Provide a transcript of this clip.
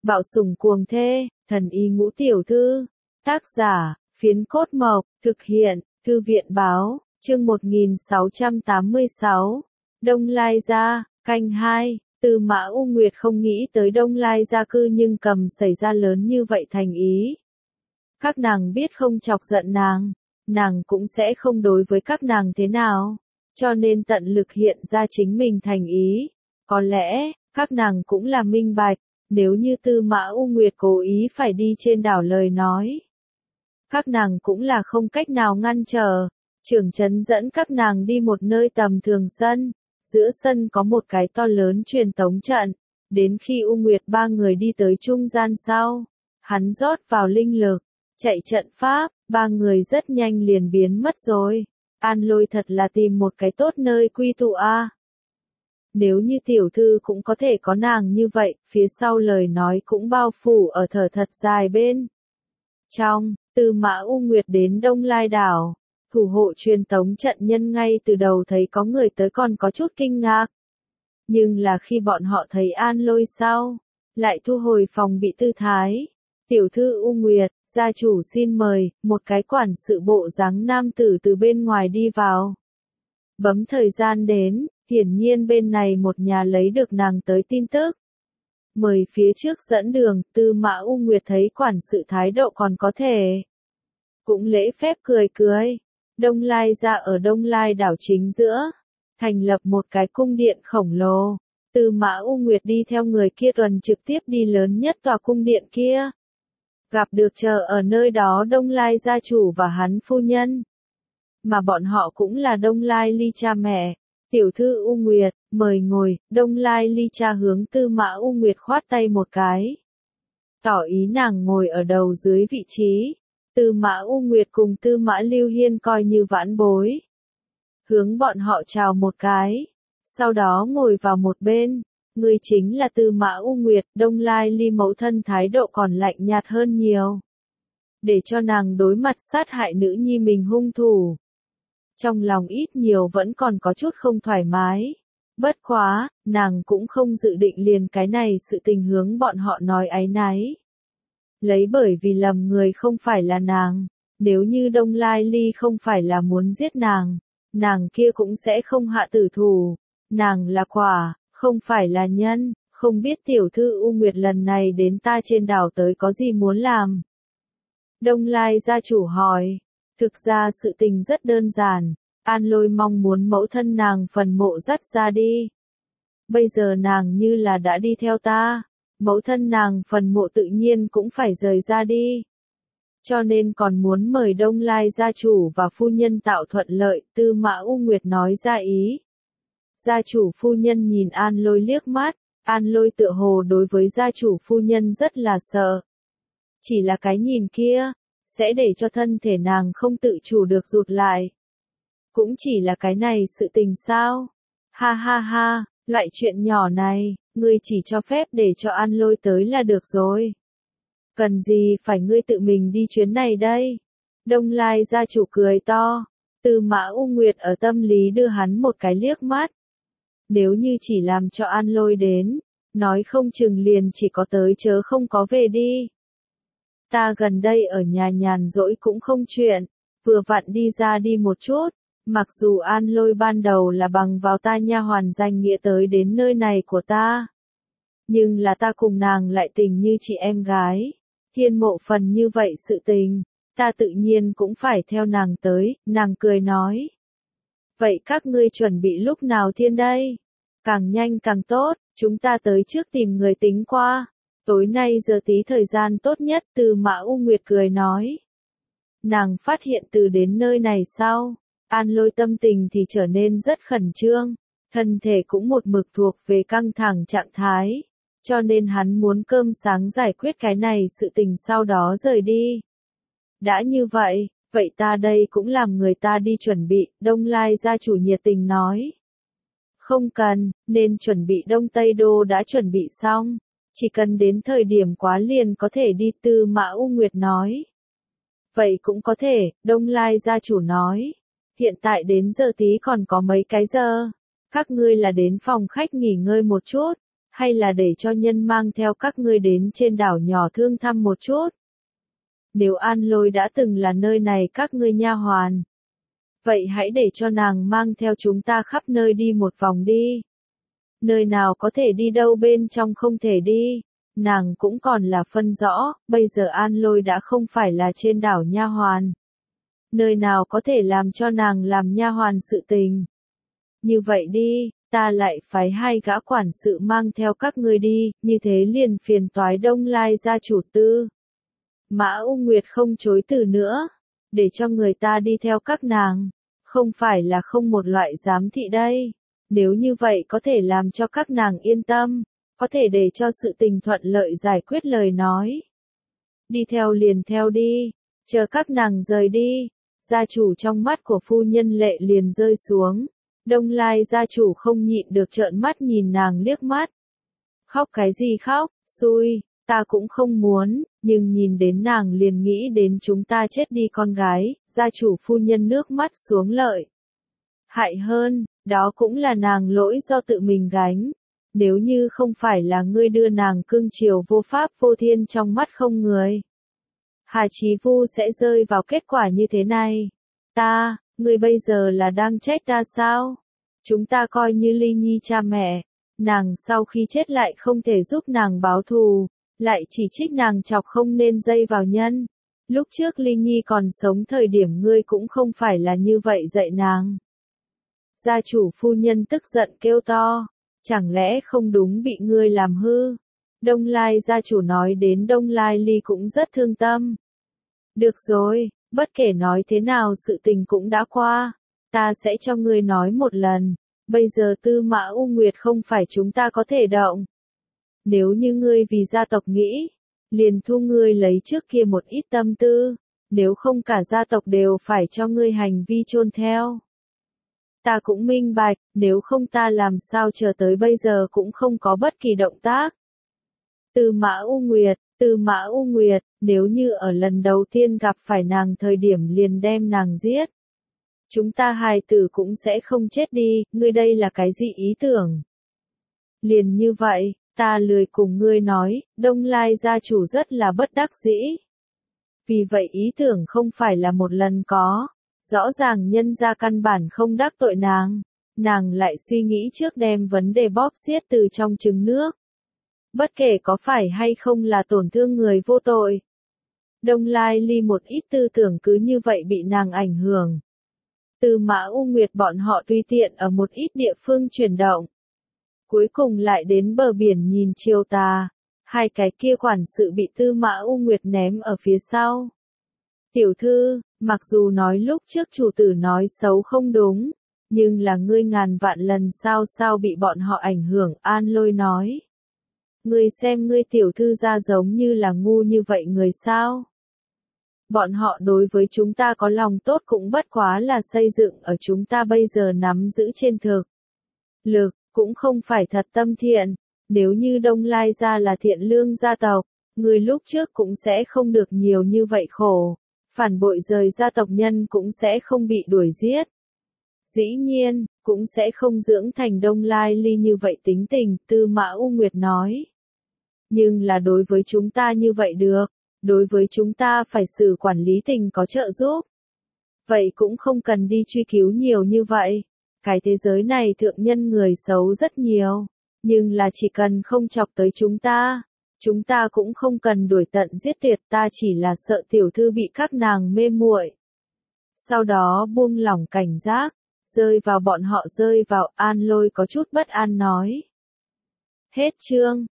Bạo sủng cuồng thê, thần y ngũ tiểu thư. Tác giả, Phiến Cốt Mộc, thực hiện, Thư viện báo, chương 1686. Đông Lai Gia, canh 2, Tư Mã U Nguyệt không nghĩ tới Đông Lai Gia cư nhưng cầm xảy ra lớn như vậy thành ý. Các nàng biết không chọc giận nàng cũng sẽ không đối với các nàng thế nào, cho nên tận lực hiện ra chính mình thành ý. Có lẽ, các nàng cũng là minh bạch, nếu như Tư Mã U Nguyệt cố ý phải đi trên đảo lời nói. Các nàng cũng là không cách nào ngăn trở. Trưởng trấn dẫn các nàng đi một nơi tầm thường sân, giữa sân có một cái to lớn truyền tống trận, đến khi U Nguyệt ba người đi tới trung gian sau, hắn rót vào linh lực, chạy trận pháp, ba người rất nhanh liền biến mất rồi. An Lôi thật là tìm một cái tốt nơi quy tụ a. Nếu như tiểu thư cũng có thể có nàng như vậy, phía sau lời nói cũng bao phủ ở thở thật dài bên trong. Tư Mã U Nguyệt đến Đông Lai đảo, thủ hộ truyền tống trận nhân ngay từ đầu thấy có người tới còn có chút kinh ngạc. Nhưng là khi bọn họ thấy An Lôi sau, lại thu hồi phòng bị tư thái. Tiểu thư U Nguyệt, gia chủ xin mời, một cái quản sự bộ dáng nam tử từ bên ngoài đi vào. Bấm thời gian đến, hiển nhiên bên này một nhà lấy được nàng tới tin tức. Mời phía trước dẫn đường, Tư Mã U Nguyệt thấy quản sự thái độ còn có thể. Cũng lễ phép cười cười. Đông Lai Gia ở Đông Lai đảo chính giữa, thành lập một cái cung điện khổng lồ. Tư Mã U Nguyệt đi theo người kia tuần trực tiếp đi lớn nhất tòa cung điện kia. Gặp được chờ ở nơi đó Đông Lai gia chủ và hắn phu nhân. Mà bọn họ cũng là Đông Lai Ly cha mẹ. Tiểu thư U Nguyệt, mời ngồi. Đông Lai Ly cha hướng Tư Mã U Nguyệt khoát tay một cái, tỏ ý nàng ngồi ở đầu dưới vị trí. Tư Mã U Nguyệt cùng Tư Mã Lưu Hiên coi như vãn bối, hướng bọn họ chào một cái, sau đó ngồi vào một bên. Người chính là Tư Mã U Nguyệt. Đông Lai Ly mẫu thân thái độ còn lạnh nhạt hơn nhiều, để cho nàng đối mặt sát hại nữ nhi mình hung thủ. Trong lòng ít nhiều vẫn còn có chút không thoải mái. Bất quá, nàng cũng không dự định liền cái này sự tình hướng bọn họ nói áy náy. Lấy bởi vì lầm người không phải là nàng. Nếu như Đông Lai Ly không phải là muốn giết nàng kia cũng sẽ không hạ tử thủ. Nàng là quả, không phải là nhân. Không biết tiểu thư U Nguyệt lần này đến ta trên đảo tới có gì muốn làm? Đông Lai gia chủ hỏi. Thực ra sự tình rất đơn giản. An Lôi mong muốn mẫu thân nàng phần mộ dắt ra đi. Bây giờ nàng như là đã đi theo ta, mẫu thân nàng phần mộ tự nhiên cũng phải rời ra đi. Cho nên còn muốn mời Đông Lai gia chủ và phu nhân tạo thuận lợi. Tư Mã U Nguyệt nói ra ý. Gia chủ phu nhân nhìn An Lôi liếc mắt. An Lôi tựa hồ đối với gia chủ phu nhân rất là sợ. Chỉ là cái nhìn kia, sẽ để cho thân thể nàng không tự chủ được rụt lại. Cũng chỉ là cái này sự tình sao? Ha ha ha, loại chuyện nhỏ này, ngươi chỉ cho phép để cho An Lôi tới là được rồi. Cần gì phải ngươi tự mình đi chuyến này đây? Đông Lai gia chủ cười to. Tư Mã U Nguyệt ở tâm lý đưa hắn một cái liếc mắt. Nếu như chỉ làm cho An Lôi đến, nói không chừng liền chỉ có tới chớ không có về đi. Ta gần đây ở nhà nhàn rỗi cũng không chuyện, vừa vặn đi ra đi một chút. Mặc dù An Lôi ban đầu là bằng vào ta nha hoàn danh nghĩa tới đến nơi này của ta, nhưng là ta cùng nàng lại tình như chị em gái. Hiên mộ phần như vậy sự tình, ta tự nhiên cũng phải theo nàng tới. Nàng cười nói. Vậy các ngươi chuẩn bị lúc nào thiên đây? Càng nhanh càng tốt, chúng ta tới trước tìm người tính qua. Tối nay giờ tí thời gian tốt nhất. Tư Mã U Nguyệt cười nói. Nàng phát hiện từ đến nơi này sau, An Lôi tâm tình thì trở nên rất khẩn trương, thân thể cũng một mực thuộc về căng thẳng trạng thái, cho nên hắn muốn cơm sáng giải quyết cái này sự tình sau đó rời đi. Đã như vậy, vậy ta đây cũng làm người ta đi chuẩn bị. Đông Lai gia chủ nhiệt tình nói. Không cần, nên chuẩn bị Đông Tây Đô đã chuẩn bị xong, chỉ cần đến thời điểm quá liền có thể đi. Tư Mã U Nguyệt nói. Vậy cũng có thể, Đông Lai gia chủ nói. Hiện tại đến giờ tí còn có mấy cái giờ. Các ngươi là đến phòng khách nghỉ ngơi một chút, hay là để cho nhân mang theo các ngươi đến trên đảo nhỏ thương thăm một chút? Nếu An Lôi đã từng là nơi này các ngươi nha hoàn, vậy hãy để cho nàng mang theo chúng ta khắp nơi đi một vòng đi. Nơi nào có thể đi đâu bên trong không thể đi, nàng cũng còn là phân rõ, bây giờ An Lôi đã không phải là trên đảo nha hoàn. Nơi nào có thể làm cho nàng làm nha hoàn sự tình. Như vậy đi, ta lại phái 2 gã quản sự mang theo các ngươi đi, như thế liền phiền toái Đông Lai gia chủ Tư. Mã U Nguyệt không chối từ nữa, để cho người ta đi theo các nàng, không phải là không một loại giám thị đây. Nếu như vậy có thể làm cho các nàng yên tâm, có thể để cho sự tình thuận lợi giải quyết lời nói. Đi theo liền theo đi, chờ các nàng rời đi, gia chủ trong mắt của phu nhân lệ liền rơi xuống. Đông Lai gia chủ không nhịn được trợn mắt nhìn nàng liếc mắt. Khóc cái gì khóc, xui, ta cũng không muốn, nhưng nhìn đến nàng liền nghĩ đến chúng ta chết đi con gái, gia chủ phu nhân nước mắt xuống lợi. Hại hơn, đó cũng là nàng lỗi do tự mình gánh. Nếu như không phải là ngươi đưa nàng cương triều vô pháp vô thiên trong mắt không người, Hà Chí Vu sẽ rơi vào kết quả như thế này. Ngươi bây giờ là đang trách ta sao? Chúng ta coi như Ly Nhi cha mẹ, nàng sau khi chết lại không thể giúp nàng báo thù, lại chỉ trích nàng chọc không nên dây vào nhân. Lúc trước Ly Nhi còn sống thời điểm ngươi cũng không phải là như vậy dạy nàng. Gia chủ phu nhân tức giận kêu to, chẳng lẽ không đúng bị ngươi làm hư? Đông Lai gia chủ nói đến Đông Lai Ly cũng rất thương tâm. Được rồi, bất kể nói thế nào sự tình cũng đã qua, ta sẽ cho ngươi nói một lần, bây giờ Tư Mã U Nguyệt không phải chúng ta có thể động. Nếu như ngươi vì gia tộc nghĩ, liền thu ngươi lấy trước kia một ít tâm tư, nếu không cả gia tộc đều phải cho ngươi hành vi chôn theo. Ta cũng minh bạch, nếu không ta làm sao chờ tới bây giờ cũng không có bất kỳ động tác. Tư Mã U Nguyệt, nếu như ở lần đầu tiên gặp phải nàng thời điểm liền đem nàng giết, chúng ta hài tử cũng sẽ không chết đi, ngươi đây là cái gì ý tưởng? Liền như vậy, ta lười cùng ngươi nói, Đông Lai gia chủ rất là bất đắc dĩ. Vì vậy ý tưởng không phải là một lần có, rõ ràng nhân gia căn bản không đắc tội nàng lại suy nghĩ trước đem vấn đề bóp xiết từ trong trứng nước. Bất kể có phải hay không là tổn thương người vô tội. Đông Lai Ly một ít tư tưởng cứ như vậy bị nàng ảnh hưởng. Từ Mã U Nguyệt bọn họ tùy tiện ở một ít địa phương chuyển động. Cuối cùng lại đến bờ biển nhìn chiều tà. 2 cái kia quản sự bị Tư Mã U Nguyệt ném ở phía sau. Tiểu thư, mặc dù nói lúc trước chủ tử nói xấu không đúng, nhưng là ngươi ngàn vạn lần sao bị bọn họ ảnh hưởng, An Lôi nói. Ngươi xem ngươi tiểu thư ra giống như là ngu như vậy người sao? Bọn họ đối với chúng ta có lòng tốt cũng bất quá là xây dựng ở chúng ta bây giờ nắm giữ trên thực lực, cũng không phải thật tâm thiện. Nếu như Đông Lai gia là thiện lương gia tộc, người lúc trước cũng sẽ không được nhiều như vậy khổ, phản bội rời gia tộc nhân cũng sẽ không bị đuổi giết. Dĩ nhiên, cũng sẽ không dưỡng thành Đông Lai Ly như vậy tính tình, Tư Mã U Nguyệt nói. Nhưng là đối với chúng ta như vậy được, đối với chúng ta phải xử quản lý tình có trợ giúp. Vậy cũng không cần đi truy cứu nhiều như vậy. Cái thế giới này thượng nhân người xấu rất nhiều, nhưng là chỉ cần không chọc tới chúng ta cũng không cần đuổi tận giết tuyệt, ta chỉ là sợ tiểu thư bị các nàng mê muội. Sau đó buông lỏng cảnh giác, bọn họ rơi vào, An Lôi có chút bất an nói. Hết chương.